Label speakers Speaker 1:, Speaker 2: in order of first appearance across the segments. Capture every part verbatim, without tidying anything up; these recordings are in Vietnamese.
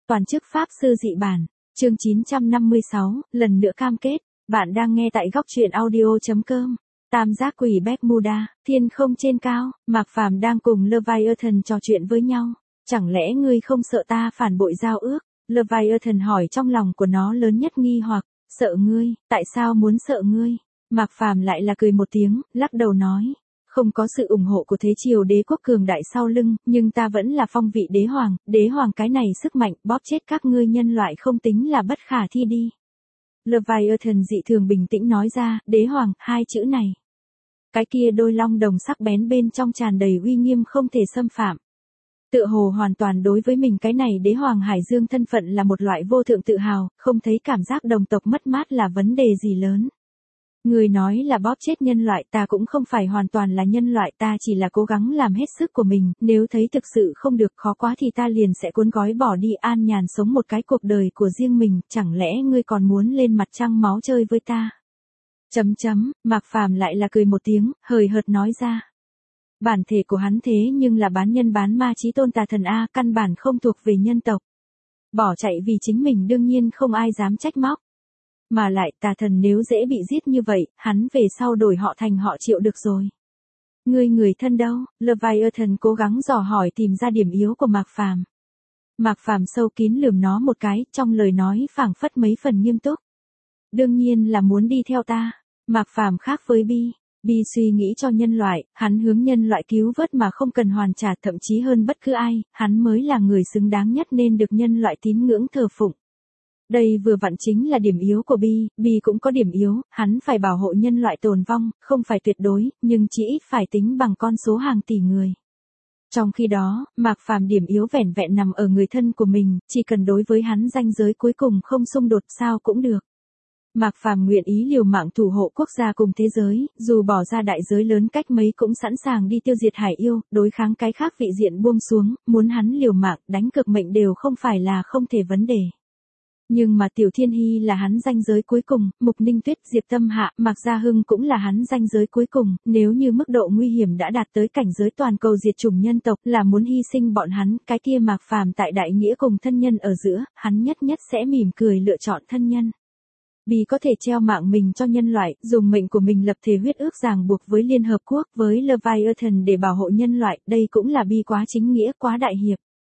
Speaker 1: Toàn chức Pháp Sư Dị Bản, chương chín trăm năm mươi sáu, lần nữa cam kết. Bạn đang nghe tại góc truyện audio.com. Tam giác quỷ Bermuda, thiên không trên cao, Mạc Phàm đang cùng Leviathan trò chuyện với nhau. Chẳng lẽ ngươi không sợ ta phản bội giao ước? Leviathan hỏi, trong lòng của nó lớn nhất nghi hoặc. Sợ ngươi, tại sao muốn sợ ngươi? Mạc Phàm lại là cười một tiếng, lắc đầu nói. Không có sự ủng hộ của thế triều đế quốc cường đại sau lưng, nhưng ta vẫn là phong vị đế hoàng, đế hoàng cái này sức mạnh bóp chết các ngươi nhân loại không tính là bất khả thi đi. Leviathan dị thường bình tĩnh nói ra, đế hoàng, hai chữ này. Cái kia đôi long đồng sắc bén bên trong tràn đầy uy nghiêm không thể xâm phạm. Tựa hồ hoàn toàn đối với mình cái này đế hoàng Hải Dương thân phận là một loại vô thượng tự hào, không thấy cảm giác đồng tộc mất mát là vấn đề gì lớn. Người nói là bóp chết nhân loại, ta cũng không phải hoàn toàn là nhân loại, ta chỉ là cố gắng làm hết sức của mình, nếu thấy thực sự không được khó quá thì ta liền sẽ cuốn gói bỏ đi an nhàn sống một cái cuộc đời của riêng mình, chẳng lẽ ngươi còn muốn lên mặt trăng máu chơi với ta? Chấm chấm, Mạc Phàm lại là cười một tiếng, hời hợt nói ra. Bản thể của hắn thế nhưng là bán nhân bán ma chí tôn tà thần A, căn bản không thuộc về nhân tộc. Bỏ chạy vì chính mình đương nhiên không ai dám trách móc. Mà lại tà thần nếu dễ bị giết như vậy, hắn về sau đổi họ thành họ Triệu được rồi. Ngươi người thân đâu? Leviathan cố gắng dò hỏi tìm ra điểm yếu của Mạc Phàm. Mạc Phàm sâu kín lườm nó một cái, trong lời nói phảng phất mấy phần nghiêm túc. Đương nhiên là muốn đi theo ta. Mạc Phàm khác với Bi. Bi suy nghĩ cho nhân loại, hắn hướng nhân loại cứu vớt mà không cần hoàn trả, thậm chí hơn bất cứ ai, hắn mới là người xứng đáng nhất nên được nhân loại tín ngưỡng thờ phụng. Đây vừa vặn chính là điểm yếu của Bi, Bi cũng có điểm yếu, hắn phải bảo hộ nhân loại tồn vong, không phải tuyệt đối, nhưng chỉ ít phải tính bằng con số hàng tỷ người. Trong khi đó, Mạc Phàm điểm yếu vẻn vẹn nằm ở người thân của mình, chỉ cần đối với hắn ranh giới cuối cùng không xung đột sao cũng được. Mạc Phàm nguyện ý liều mạng thủ hộ quốc gia cùng thế giới, dù bỏ ra đại giới lớn cách mấy cũng sẵn sàng đi tiêu diệt Hải Yêu, đối kháng cái khác vị diện buông xuống, muốn hắn liều mạng, đánh cược mệnh đều không phải là không thể vấn đề. Nhưng mà Tiểu Thiên Hy là hắn ranh giới cuối cùng, Mục Ninh Tuyết, Diệp Tâm Hạ, Mạc Gia Hưng cũng là hắn ranh giới cuối cùng, nếu như mức độ nguy hiểm đã đạt tới cảnh giới toàn cầu diệt chủng nhân tộc là muốn hy sinh bọn hắn, cái kia Mạc Phàm tại đại nghĩa cùng thân nhân ở giữa, hắn nhất nhất sẽ mỉm cười lựa chọn thân nhân. Bi có thể treo mạng mình cho nhân loại, dùng mệnh của mình lập thể huyết ước ràng buộc với Liên Hợp Quốc, với Leviathan để bảo hộ nhân loại, đây cũng là Bi quá chính nghĩa, quá đại hiệp.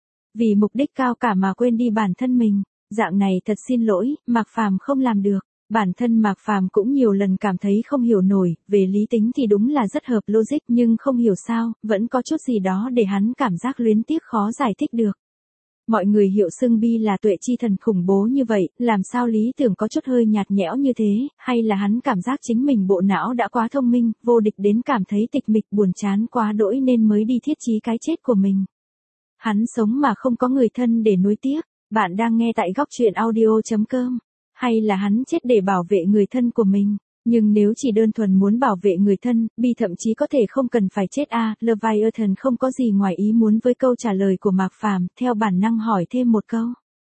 Speaker 1: Vì mục đích cao cả mà quên đi bản thân mình. Dạng này thật xin lỗi, Mạc Phàm không làm được. Bản thân Mạc Phàm cũng nhiều lần cảm thấy không hiểu nổi, về lý tính thì đúng là rất hợp logic nhưng không hiểu sao, vẫn có chút gì đó để hắn cảm giác luyến tiếc khó giải thích được. Mọi người hiệu xưng Bi là tuệ chi thần khủng bố như vậy, làm sao lý tưởng có chút hơi nhạt nhẽo như thế, hay là hắn cảm giác chính mình bộ não đã quá thông minh, vô địch đến cảm thấy tịch mịch buồn chán quá đỗi nên mới đi thiết chí cái chết của mình. Hắn sống mà không có người thân để nuối tiếc. Bạn đang nghe tại góc truyện audio.com. Hay là hắn chết để bảo vệ người thân của mình. Nhưng nếu chỉ đơn thuần muốn bảo vệ người thân, Bi thậm chí có thể không cần phải chết a. À, Leviathan không có gì ngoài ý muốn với câu trả lời của Mạc Phàm, theo bản năng hỏi thêm một câu.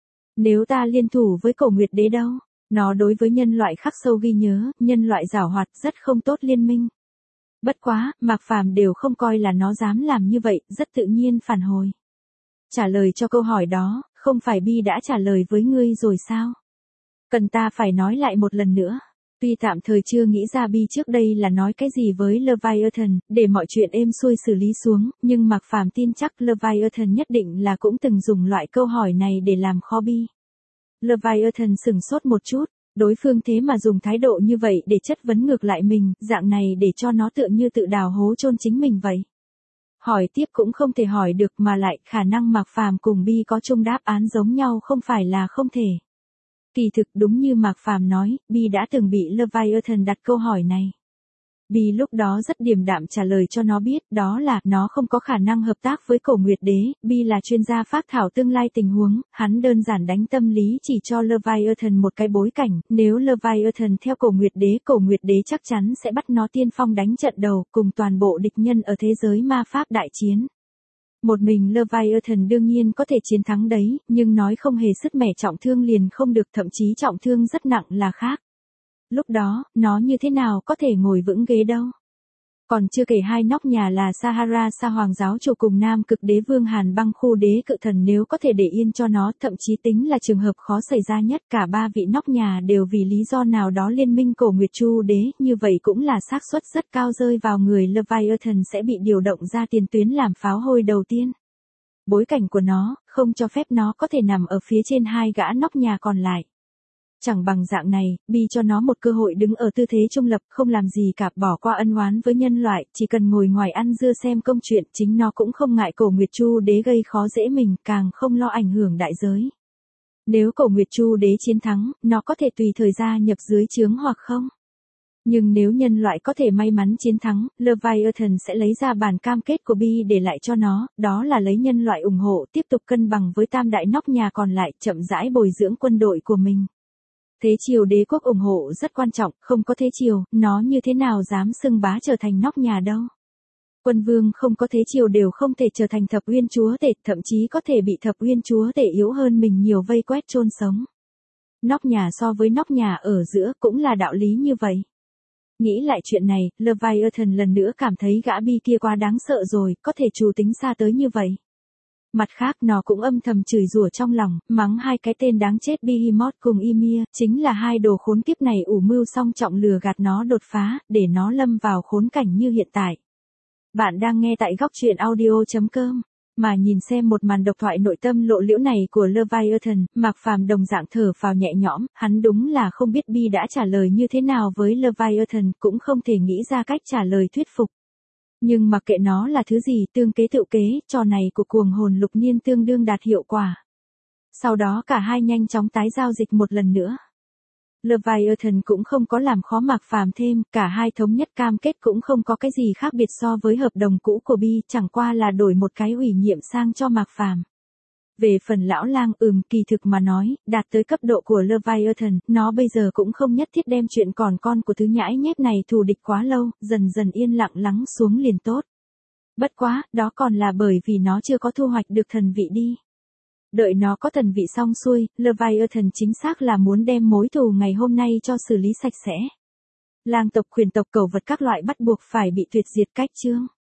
Speaker 1: Nếu ta liên thủ với Cổ Nguyệt Đế đâu? Nó đối với nhân loại khắc sâu ghi nhớ, nhân loại giảo hoạt rất không tốt liên minh. Bất quá, Mạc Phàm đều không coi là nó dám làm như vậy, rất tự nhiên phản hồi. Trả lời cho câu hỏi đó, không phải Bi đã trả lời với ngươi rồi sao? Cần ta phải nói lại một lần nữa. Tuy tạm thời chưa nghĩ ra Bi trước đây là nói cái gì với Leviathan, để mọi chuyện êm xuôi xử lý xuống, nhưng Mạc Phàm tin chắc Leviathan nhất định là cũng từng dùng loại câu hỏi này để làm khó Bi. Leviathan sửng sốt một chút, đối phương thế mà dùng thái độ như vậy để chất vấn ngược lại mình, dạng này để cho nó tựa như tự đào hố chôn chính mình vậy. Hỏi tiếp cũng không thể hỏi được mà lại khả năng Mạc Phàm cùng Bi có chung đáp án giống nhau không phải là không thể. Kỳ thực đúng như Mạc Phàm nói, Bi đã từng bị Leviathan đặt câu hỏi này. Bi lúc đó rất điềm đạm trả lời cho nó biết, đó là, nó không có khả năng hợp tác với Cổ Nguyệt Đế, Bi là chuyên gia phác thảo tương lai tình huống, hắn đơn giản đánh tâm lý chỉ cho Leviathan một cái bối cảnh, nếu Leviathan theo Cổ Nguyệt Đế, Cổ Nguyệt Đế chắc chắn sẽ bắt nó tiên phong đánh trận đầu, cùng toàn bộ địch nhân ở thế giới ma pháp đại chiến. Một mình Leviathan đương nhiên có thể chiến thắng đấy, nhưng nói không hề sứt mẻ trọng thương liền không được, thậm chí trọng thương rất nặng là khác. Lúc đó, nó như thế nào có thể ngồi vững ghế đâu. Còn chưa kể hai nóc nhà là Sahara Sa Hoàng giáo chủ cùng Nam Cực Đế Vương Hàn Băng Khu Đế Cự Thần nếu có thể để yên cho nó, thậm chí tính là trường hợp khó xảy ra nhất, cả ba vị nóc nhà đều vì lý do nào đó liên minh Cổ Nguyệt Chu Đế, như vậy cũng là xác suất rất cao rơi vào người Leviathan sẽ bị điều động ra tiền tuyến làm pháo hôi đầu tiên. Bối cảnh của nó, không cho phép nó có thể nằm ở phía trên hai gã nóc nhà còn lại. Chẳng bằng dạng này, Bi cho nó một cơ hội đứng ở tư thế trung lập, không làm gì cả, bỏ qua ân oán với nhân loại, chỉ cần ngồi ngoài ăn dưa xem công chuyện, chính nó cũng không ngại Cổ Nguyệt Chu Đế gây khó dễ mình, càng không lo ảnh hưởng đại giới. Nếu Cổ Nguyệt Chu Đế chiến thắng, nó có thể tùy thời gia nhập dưới trướng hoặc không. Nhưng nếu nhân loại có thể may mắn chiến thắng, Leviathan sẽ lấy ra bản cam kết của Bi để lại cho nó, đó là lấy nhân loại ủng hộ, tiếp tục cân bằng với tam đại nóc nhà còn lại, chậm rãi bồi dưỡng quân đội của mình. Thế triều đế quốc ủng hộ rất quan trọng, không có thế triều, nó như thế nào dám xưng bá trở thành nóc nhà đâu. Quân vương không có thế triều đều không thể trở thành thập uyên chúa tể, thậm chí có thể bị thập uyên chúa tể yếu hơn mình nhiều vây quét chôn sống. Nóc nhà so với nóc nhà ở giữa cũng là đạo lý như vậy. Nghĩ lại chuyện này, Leviathan lần nữa cảm thấy gã Bi kia quá đáng sợ rồi, có thể chủ tính xa tới như vậy. Mặt khác nó cũng âm thầm chửi rủa trong lòng, mắng hai cái tên đáng chết Behemoth cùng Ymir, chính là hai đồ khốn kiếp này ủ mưu song trọng lừa gạt nó đột phá, để nó lâm vào khốn cảnh như hiện tại. Bạn đang nghe tại góc truyện audio chấm com. Mà nhìn xem một màn độc thoại nội tâm lộ liễu này của Leviathan, Mạc Phàm đồng dạng thở phào nhẹ nhõm, hắn đúng là không biết Bi đã trả lời như thế nào với Leviathan, cũng không thể nghĩ ra cách trả lời thuyết phục. Nhưng mặc kệ nó là thứ gì, tương kế tự kế, trò này của cuồng hồn lục niên tương đương đạt hiệu quả. Sau đó cả hai nhanh chóng tái giao dịch một lần nữa. Leviathan cũng không có làm khó Mạc Phàm thêm, cả hai thống nhất cam kết cũng không có cái gì khác biệt so với hợp đồng cũ của Bi, chẳng qua là đổi một cái ủy nhiệm sang cho Mạc Phàm. Về phần lão lang, ừm, kỳ thực mà nói, đạt tới cấp độ của Leviathan, nó bây giờ cũng không nhất thiết đem chuyện còn con của thứ nhãi nhép này thù địch quá lâu, dần dần yên lặng lắng xuống liền tốt. Bất quá, đó còn là bởi vì nó chưa có thu hoạch được thần vị đi. Đợi nó có thần vị xong xuôi, Leviathan chính xác là muốn đem mối thù ngày hôm nay cho xử lý sạch sẽ. Lang tộc, khuyển tộc, cẩu vật các loại bắt buộc phải bị tuyệt diệt cách chương.